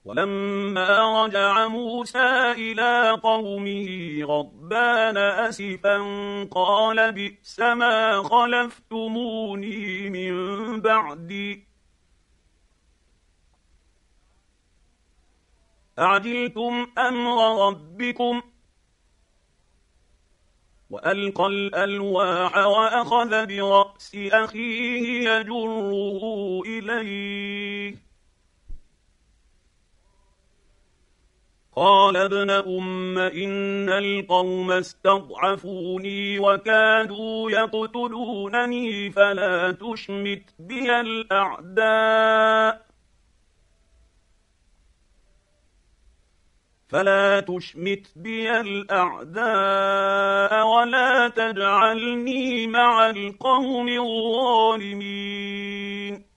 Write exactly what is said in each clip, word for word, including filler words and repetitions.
ولما رجع موسى إلى قومه غضبان أسفا قال بئس ما خلفتموني من بعدي أعجلتم أمر ربكم وألقى الألواح وأخذ برأس أخيه يجره إليه قال ابن أم إن القوم استضعفوني وكادوا يقتلونني فلا تشمت بي الأعداء فلا تشمت بي الأعداء ولا تجعلني مع القوم الظالمين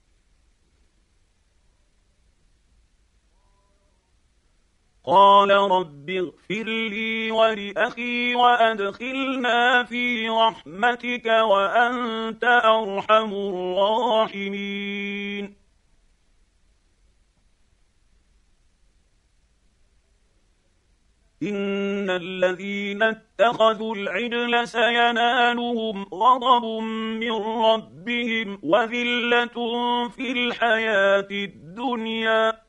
قال رب اغفر لي ولأخي وأدخلنا في رحمتك وأنت أرحم الراحمين إن الذين اتخذوا العجل سينالهم غضب من ربهم وذلة في الحياة الدنيا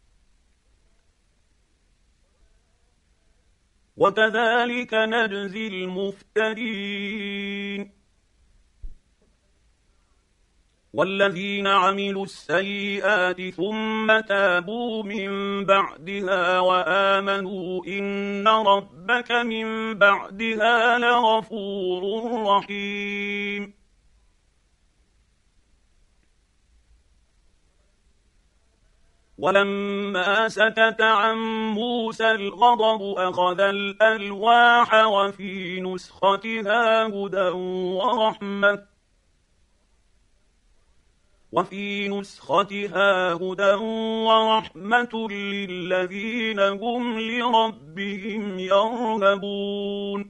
وكذلك نجزي المفترين والذين عملوا السيئات ثم تابوا من بعدها وآمنوا إن ربك من بعدها لغفور رحيم ولما سكت عن موسى الغضب أخذ الألواح وفي نسختها هدى ورحمة وفي نسختها هدى ورحمة للذين هم لربهم يرهبون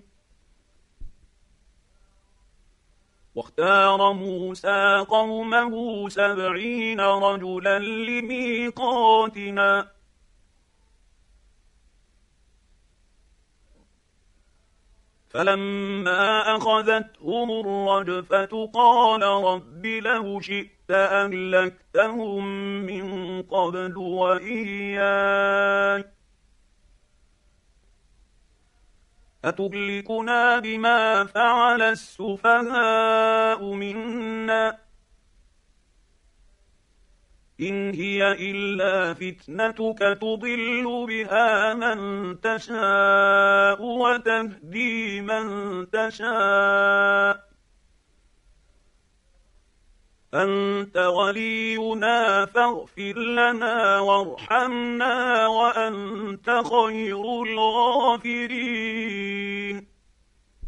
واختار موسى قومه سبعين رجلا لميقاتنا فلما أخذتهم الرجفة قال رب لو شئت أهلكتهم من قبل وإياي أتهلكنا بما فعل السفهاء منا إن هي إلا فتنتك تضل بها من تشاء وتهدي من تشاء أنت ولينا فاغفر لنا وارحمنا وأنت خير الغافرين